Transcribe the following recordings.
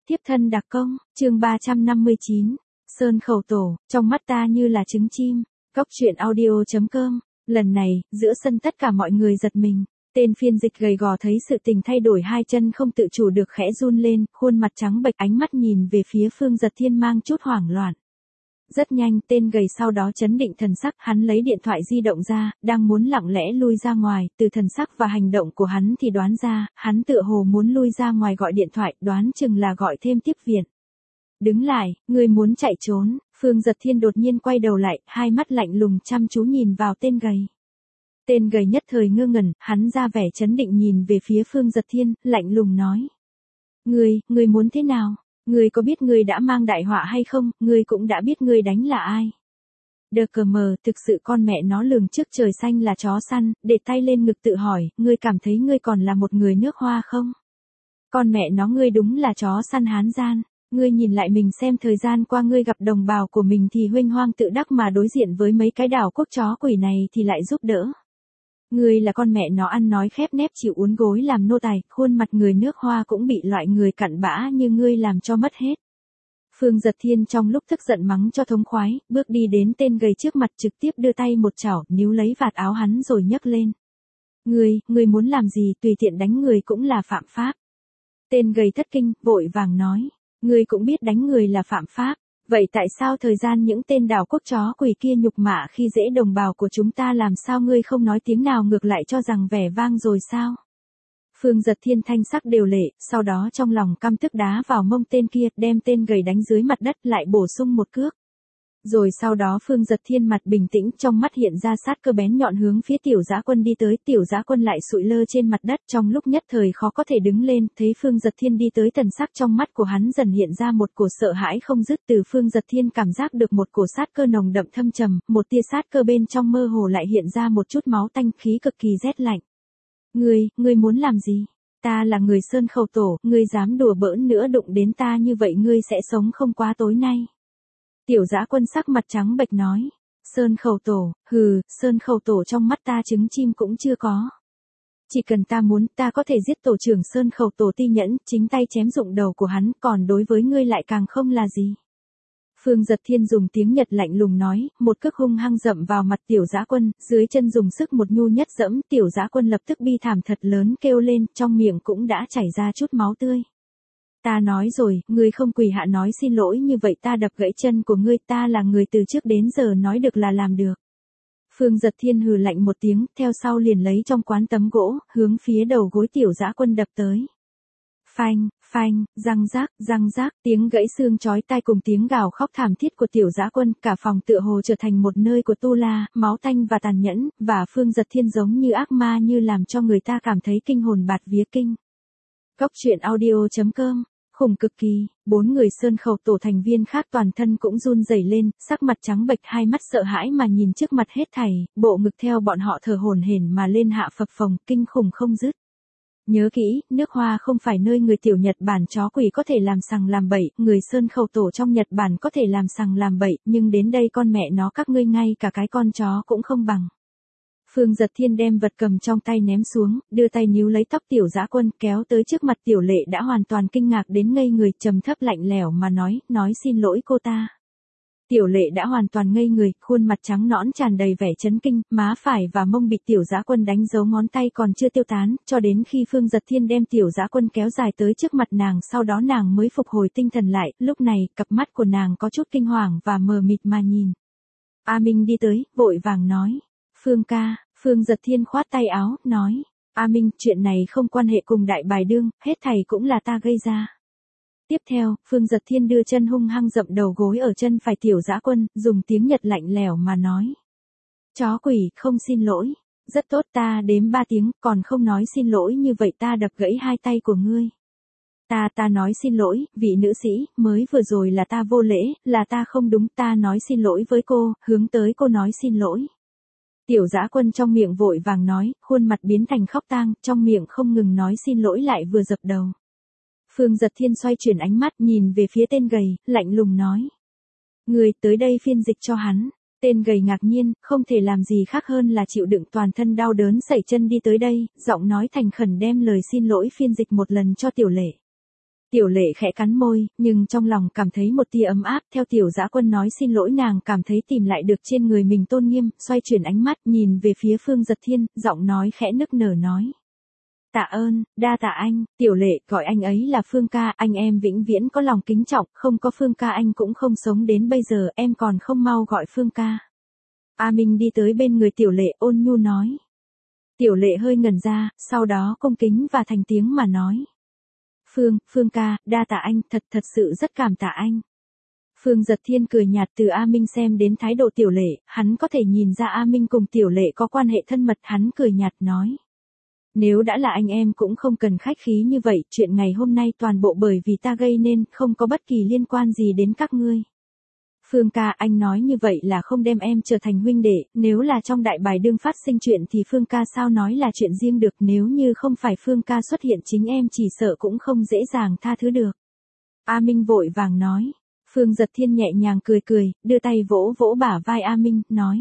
Tiếp thân đặc công, chương 359. Sơn khẩu tổ, trong mắt ta như là trứng chim. Góc truyện audio.com. Lần này, giữa sân tất cả mọi người giật mình. Tên phiên dịch gầy gò thấy sự tình thay đổi, hai chân không tự chủ được khẽ run lên, khuôn mặt trắng bệch, ánh mắt nhìn về phía Phương Giật Thiên mang chút hoảng loạn. Rất nhanh, tên gầy sau đó trấn định thần sắc, hắn lấy điện thoại di động ra, đang muốn lặng lẽ lui ra ngoài, từ thần sắc và hành động của hắn thì đoán ra, hắn tựa hồ muốn lui ra ngoài gọi điện thoại, đoán chừng là gọi thêm tiếp viện. Đứng lại, ngươi muốn chạy trốn. Phương Giật Thiên đột nhiên quay đầu lại, hai mắt lạnh lùng chăm chú nhìn vào tên gầy. Tên gầy nhất thời ngơ ngẩn, hắn ra vẻ trấn định nhìn về phía Phương Giật Thiên, lạnh lùng nói. Ngươi muốn thế nào? Ngươi có biết ngươi đã mang đại họa hay không? Ngươi cũng đã biết ngươi đánh là ai? Đờ cờ mờ, thực sự con mẹ nó lường trước trời xanh là chó săn, để tay lên ngực tự hỏi, ngươi cảm thấy ngươi còn là một người nước Hoa không? Con mẹ nó ngươi đúng là chó săn hán gian. Ngươi nhìn lại mình xem thời gian qua ngươi gặp đồng bào của mình thì huênh hoang tự đắc mà đối diện với mấy cái đảo quốc chó quỷ này thì lại giúp đỡ. Ngươi là con mẹ nó ăn nói khép nép chịu uốn gối làm nô tài, khuôn mặt người nước Hoa cũng bị loại người cặn bã như ngươi làm cho mất hết. Phương Giật Thiên trong lúc tức giận mắng cho thống khoái, bước đi đến tên gầy trước mặt trực tiếp đưa tay một chảo níu lấy vạt áo hắn rồi nhấc lên. Ngươi muốn làm gì tùy tiện đánh người cũng là phạm pháp. Tên gầy thất kinh, vội vàng nói. Ngươi cũng biết đánh người là phạm pháp, vậy tại sao thời gian những tên đảo quốc chó quỷ kia nhục mạ khi dễ đồng bào của chúng ta làm sao ngươi không nói tiếng nào ngược lại cho rằng vẻ vang rồi sao? Phương Giật Thiên thanh sắc đều lệ, sau đó trong lòng căm tức đá vào mông tên kia, đem tên gầy đánh dưới mặt đất lại bổ sung một cước. Rồi sau đó Phương Giật Thiên mặt bình tĩnh, trong mắt hiện ra sát cơ bén nhọn hướng phía Tiểu Dã Quân đi tới, Tiểu Dã Quân lại sụi lơ trên mặt đất trong lúc nhất thời khó có thể đứng lên, thấy Phương Giật Thiên đi tới thần sắc trong mắt của hắn dần hiện ra một cổ sợ hãi không dứt, từ Phương Giật Thiên cảm giác được một cổ sát cơ nồng đậm thâm trầm, một tia sát cơ bên trong mơ hồ lại hiện ra một chút máu tanh, khí cực kỳ rét lạnh. Ngươi muốn làm gì? Ta là người Sơn Khẩu Tổ, ngươi dám đùa bỡn nữa đụng đến ta như vậy ngươi sẽ sống không qua tối nay. Tiểu Dã Quân sắc mặt trắng bệch nói. Sơn Khẩu Tổ, hừ, Sơn Khẩu Tổ trong mắt ta trứng chim cũng chưa có. Chỉ cần ta muốn, ta có thể giết tổ trưởng Sơn Khẩu Tổ Ti Nhẫn, chính tay chém rụng đầu của hắn, còn đối với ngươi lại càng không là gì. Phương Giật Thiên dùng tiếng Nhật lạnh lùng nói, một cước hung hăng dậm vào mặt Tiểu Dã Quân, dưới chân dùng sức một nhu nhất dẫm, Tiểu Dã Quân lập tức bi thảm thật lớn kêu lên, trong miệng cũng đã chảy ra chút máu tươi. Ta nói rồi, ngươi không quỳ hạ nói xin lỗi như vậy ta đập gãy chân của ngươi, ta là người từ trước đến giờ nói được là làm được. Phương Giật Thiên hừ lạnh một tiếng, theo sau liền lấy trong quán tấm gỗ, hướng phía đầu gối Tiểu Dã Quân đập tới. Phanh, phanh, răng rác, tiếng gãy xương chói tai cùng tiếng gào khóc thảm thiết của Tiểu Dã Quân, cả phòng tựa hồ trở thành một nơi của tu la, máu tanh và tàn nhẫn, và Phương Giật Thiên giống như ác ma như làm cho người ta cảm thấy kinh hồn bạt vía kinh. Góc truyện audio.com. Khủng cực kỳ, 4 người Sơn Khẩu Tổ thành viên khác toàn thân cũng run rẩy lên, sắc mặt trắng bệch, hai mắt sợ hãi mà nhìn trước mặt hết thảy, bộ ngực theo bọn họ thở hổn hển mà lên hạ phập phồng, kinh khủng không dứt. Nhớ kỹ, nước Hoa không phải nơi người tiểu Nhật Bản chó quỷ có thể làm sằng làm bậy, người Sơn Khẩu Tổ trong Nhật Bản có thể làm sằng làm bậy, nhưng đến đây con mẹ nó các ngươi ngay cả cái con chó cũng không bằng. Phương Giật Thiên đem vật cầm trong tay ném xuống, đưa tay níu lấy tóc Tiểu Dã Quân kéo tới trước mặt Tiểu Lệ đã hoàn toàn kinh ngạc đến ngây người, trầm thấp lạnh lẽo mà nói xin lỗi cô ta. Tiểu Lệ đã hoàn toàn ngây người, khuôn mặt trắng nõn tràn đầy vẻ chấn kinh, má phải và mông bị Tiểu Dã Quân đánh dấu ngón tay còn chưa tiêu tán, cho đến khi Phương Giật Thiên đem Tiểu Dã Quân kéo dài tới trước mặt nàng, sau đó nàng mới phục hồi tinh thần lại, lúc này, cặp mắt của nàng có chút kinh hoàng và mờ mịt mà nhìn. A Minh đi tới, vội vàng nói. Phương ca. Phương Giật Thiên khoát tay áo, nói. A Minh, chuyện này không quan hệ cùng Đại Bài Đương, hết thảy cũng là ta gây ra. Tiếp theo, Phương Giật Thiên đưa chân hung hăng dậm đầu gối ở chân phải Tiểu Dã Quân, dùng tiếng Nhật lạnh lẽo mà nói. Chó quỷ, không xin lỗi. Rất tốt, ta đếm 3 tiếng, còn không nói xin lỗi như vậy ta đập gãy hai tay của ngươi. Ta nói xin lỗi, vị nữ sĩ, mới vừa rồi là ta vô lễ, là ta không đúng, ta nói xin lỗi với cô, hướng tới cô nói xin lỗi. Tiểu Dã Quân trong miệng vội vàng nói, khuôn mặt biến thành khóc tang, trong miệng không ngừng nói xin lỗi lại vừa dập đầu. Phương Giật Thiên xoay chuyển ánh mắt nhìn về phía tên gầy, lạnh lùng nói. Người tới đây phiên dịch cho hắn. Tên gầy ngạc nhiên, không thể làm gì khác hơn là chịu đựng toàn thân đau đớn sẩy chân đi tới đây, giọng nói thành khẩn đem lời xin lỗi phiên dịch một lần cho Tiểu Lệ. Tiểu Lệ khẽ cắn môi, nhưng trong lòng cảm thấy một tia ấm áp, theo Tiểu Dã Quân nói xin lỗi nàng cảm thấy tìm lại được trên người mình tôn nghiêm, xoay chuyển ánh mắt, nhìn về phía Phương Giật Thiên, giọng nói khẽ nức nở nói. Tạ ơn, đa tạ anh, Tiểu Lệ, gọi anh ấy là Phương ca, anh em vĩnh viễn có lòng kính trọng, không có Phương ca anh cũng không sống đến bây giờ, em còn không mau gọi Phương ca. A Minh đi tới bên người Tiểu Lệ ôn nhu nói. Tiểu Lệ hơi ngẩn ra, sau đó cung kính và thành tiếng mà nói. Phương ca, đa tạ anh, thật sự rất cảm tạ anh. Phương Giật Thiên cười nhạt từ A Minh xem đến thái độ Tiểu Lệ, hắn có thể nhìn ra A Minh cùng Tiểu Lệ có quan hệ thân mật, hắn cười nhạt nói. Nếu đã là anh em cũng không cần khách khí như vậy, chuyện ngày hôm nay toàn bộ bởi vì ta gây nên, không có bất kỳ liên quan gì đến các ngươi. Phương ca, anh nói như vậy là không đem em trở thành huynh đệ, nếu là trong đại bài đương phát sinh chuyện thì Phương ca sao nói là chuyện riêng được, nếu như không phải Phương ca xuất hiện chính em chỉ sợ cũng không dễ dàng tha thứ được. A Minh vội vàng nói. Phương Giật Thiên nhẹ nhàng cười, đưa tay vỗ vỗ bả vai A Minh, nói.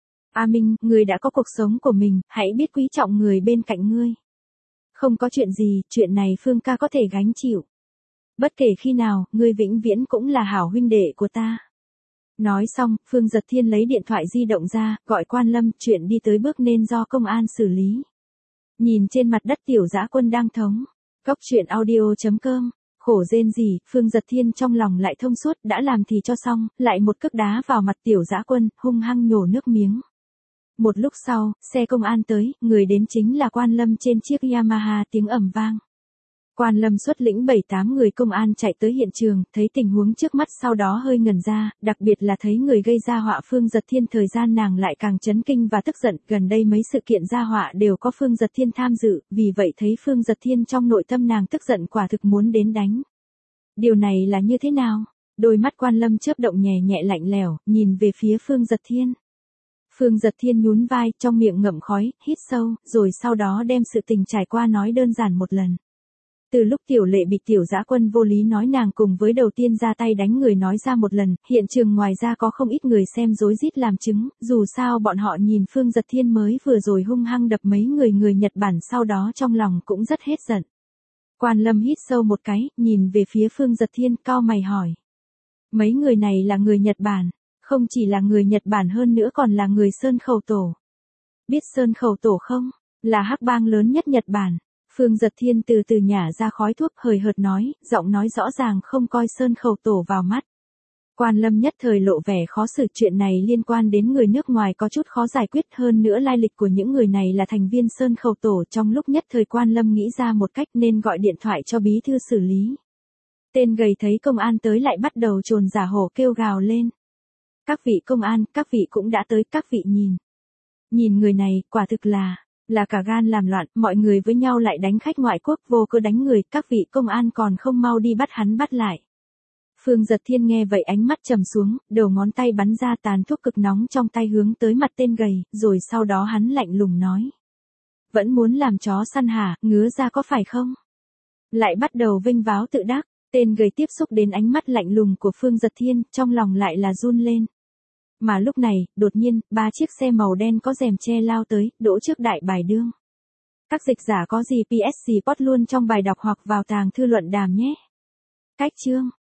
A Minh, người đã có cuộc sống của mình, hãy biết quý trọng người bên cạnh ngươi. Không có chuyện gì, chuyện này Phương ca có thể gánh chịu. Bất kể khi nào, ngươi vĩnh viễn cũng là hảo huynh đệ của ta. Nói xong, Phương Giật Thiên lấy điện thoại di động ra, gọi Quan Lâm, chuyện đi tới bước nên do công an xử lý. Nhìn trên mặt đất Tiểu Dã Quân đang thống. Cóc truyện audio.com. Khổ rên gì, Phương Giật Thiên trong lòng lại thông suốt, đã làm thì cho xong, lại một cước đá vào mặt Tiểu Dã Quân, hung hăng nhổ nước miếng. Một lúc sau, xe công an tới, người đến chính là Quan Lâm trên chiếc Yamaha, tiếng ầm vang. Quan Lâm xuất lĩnh 7-8 người công an chạy tới hiện trường, thấy tình huống trước mắt sau đó hơi ngẩn ra, đặc biệt là thấy người gây ra họa Phương Giật Thiên, thời gian nàng lại càng chấn kinh và tức giận, gần đây mấy sự kiện ra họa đều có Phương Giật Thiên tham dự, vì vậy thấy Phương Giật Thiên trong nội tâm nàng tức giận quả thực muốn đến đánh. Điều này là như thế nào? Đôi mắt Quan Lâm chớp động nhẹ nhẹ lạnh lẽo, nhìn về phía Phương Giật Thiên. Phương Giật Thiên nhún vai, trong miệng ngậm khói, hít sâu, rồi sau đó đem sự tình trải qua nói đơn giản một lần. Từ lúc Tiểu Lệ bị Tiểu Dã Quân vô lý nói nàng cùng với đầu tiên ra tay đánh người nói ra một lần, hiện trường ngoài ra có không ít người xem rối rít làm chứng, dù sao bọn họ nhìn Phương Giật Thiên mới vừa rồi hung hăng đập mấy người Nhật Bản sau đó trong lòng cũng rất hết giận. Quan Lâm hít sâu một cái, nhìn về phía Phương Giật Thiên, cau mày hỏi. Mấy người này là người Nhật Bản, không chỉ là người Nhật Bản hơn nữa còn là người Sơn Khẩu Tổ. Biết Sơn Khẩu Tổ không? Là hắc bang lớn nhất Nhật Bản. Phương Giật Thiên từ từ nhả ra khói thuốc, hời hợt nói, giọng nói rõ ràng không coi Sơn Khẩu Tổ vào mắt. Quan Lâm nhất thời lộ vẻ khó xử, chuyện này liên quan đến người nước ngoài có chút khó giải quyết, hơn nữa lai lịch của những người này là thành viên Sơn Khẩu Tổ, trong lúc nhất thời Quan Lâm nghĩ ra một cách nên gọi điện thoại cho bí thư xử lý. Tên gầy thấy công an tới lại bắt đầu trồn giả hổ kêu gào lên. Các vị công an, các vị cũng đã tới, các vị nhìn. Nhìn người này, quả thực là cả gan làm loạn, mọi người với nhau lại đánh khách ngoại quốc, vô cớ đánh người, các vị công an còn không mau đi bắt hắn bắt lại. Phương Giật Thiên nghe vậy ánh mắt trầm xuống, đầu ngón tay bắn ra tàn thuốc cực nóng trong tay hướng tới mặt tên gầy, rồi sau đó hắn lạnh lùng nói. Vẫn muốn làm chó săn hả, ngứa ra có phải không? Lại bắt đầu vênh váo tự đắc, tên gầy tiếp xúc đến ánh mắt lạnh lùng của Phương Giật Thiên, trong lòng lại là run lên. Mà lúc này, đột nhiên, 3 chiếc xe màu đen có rèm che lao tới, đỗ trước đại bài đương. Các dịch giả có gì PS Spot luôn trong bài đọc hoặc vào tàng thư luận đàm nhé. Cách chương